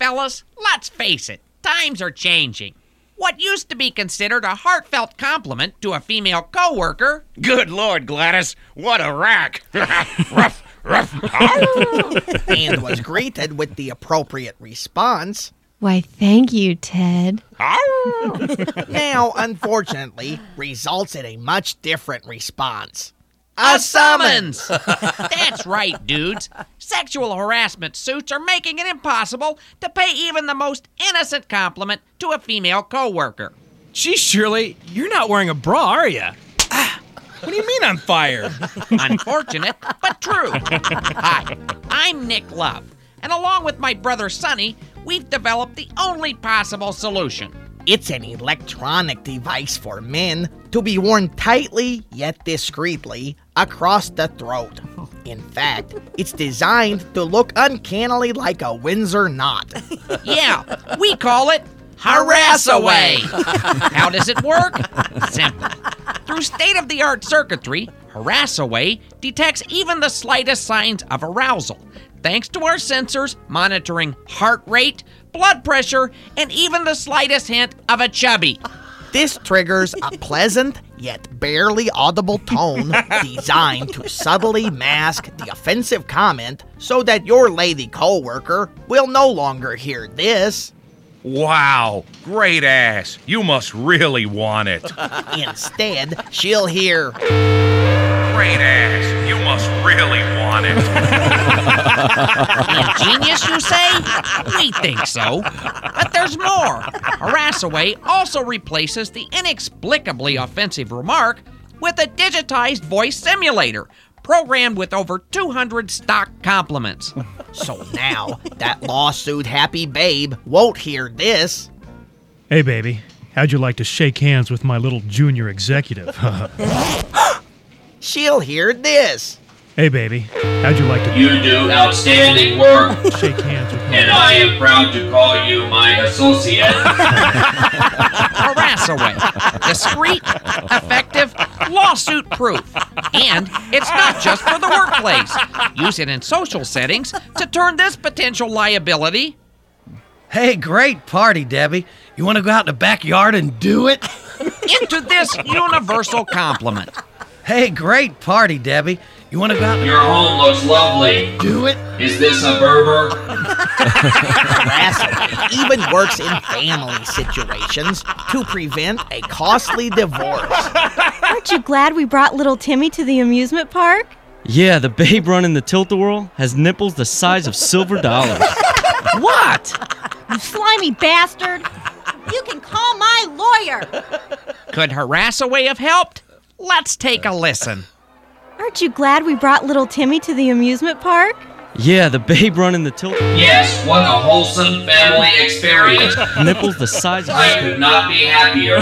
fellas, let's face it, times are changing. What used to be considered a heartfelt compliment to a female coworker... Good Lord, Gladys, what a rack! Ruff, ruff, and was greeted with the appropriate response. Why, thank you, Ted. Now, unfortunately, results in a much different response. A summons! That's right, dudes. Sexual harassment suits are making it impossible to pay even the most innocent compliment to a female coworker. Gee, Shirley, you're not wearing a bra, are you? What do you mean I'm fired? Unfortunate, but true. Hi, I'm Nick Love, and along with my brother Sonny, we've developed the only possible solution. It's an electronic device for men to be worn tightly yet discreetly across the throat. In fact, it's designed to look uncannily like a Windsor knot. Yeah, we call it Harass-Away. How does it work? Simple. Through state-of-the-art circuitry, Harass-Away detects even the slightest signs of arousal, thanks to our sensors monitoring heart rate, blood pressure, and even the slightest hint of a chubby. This triggers a pleasant yet barely audible tone designed to subtly mask the offensive comment so that your lady coworker will no longer hear this. Wow, great ass. You must really want it. Instead, she'll hear, Great ass. You must really want it. Ingenious, you say? We think so. But there's more. Harass-Away also replaces the inexplicably offensive remark with a digitized voice simulator, programmed with over 200 stock compliments. so now that lawsuit-happy babe won't hear this. Hey, baby, how'd you like to shake hands with my little junior executive? She'll hear this. Hey, baby, how'd you like to You do outstanding work, shake hands with and I am proud to call you my associate. Harass-Away. Discreet, effective, lawsuit-proof. And it's not just for the workplace. Use it in social settings to turn this potential liability... Hey, great party, Debbie. You want to go out in the backyard and do it? into this universal compliment. Hey, great party, Debbie. You want to go out and Your home looks lovely. do it? Is this a Berber? Harassment even works in family situations to prevent a costly divorce. Aren't you glad we brought little Timmy to the amusement park? Yeah, the babe running the tilt-a-whirl has nipples the size of silver dollars. What? You slimy bastard! You can call my lawyer! Could Harass-Away have helped? Let's take a listen. Aren't you glad we brought little Timmy to the amusement park? Yeah, the babe running the tilt-a-whirl. Yes, what a wholesome family experience. Nipples the size of I could not be happier.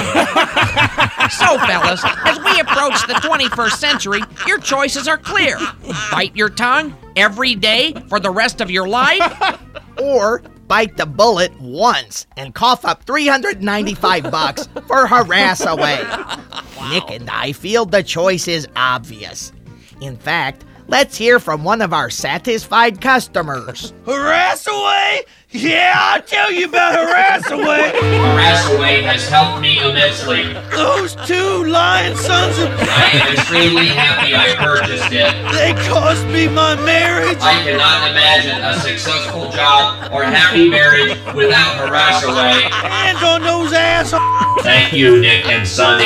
So, fellas, as we approach the 21st century, your choices are clear. Bite your tongue every day for the rest of your life, Or bite the bullet once and cough up $395 for Harass-Away. Nick and I feel the choice is obvious. In fact, let's hear from one of our satisfied customers. Harass-Away? Yeah, I'll tell you about Harass-Away. Harass-Away has helped me immensely. Those two lying sons of... I am extremely happy I purchased it. They cost me my marriage. I cannot imagine a successful job or happy marriage without Harass-Away. Hands on those assholes. Thank you, Nick and Sonny.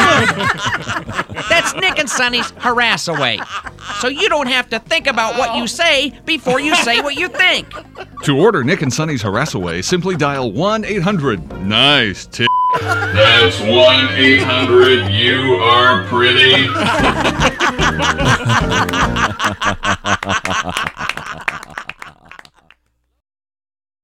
that's Nick and Sonny's Harass-Away. So you don't have to think about what you say before you say what you think. To order Nick and Sonny's Harass-Away, simply dial 1-800-NICE tip. That's 1-800 You Are Pretty.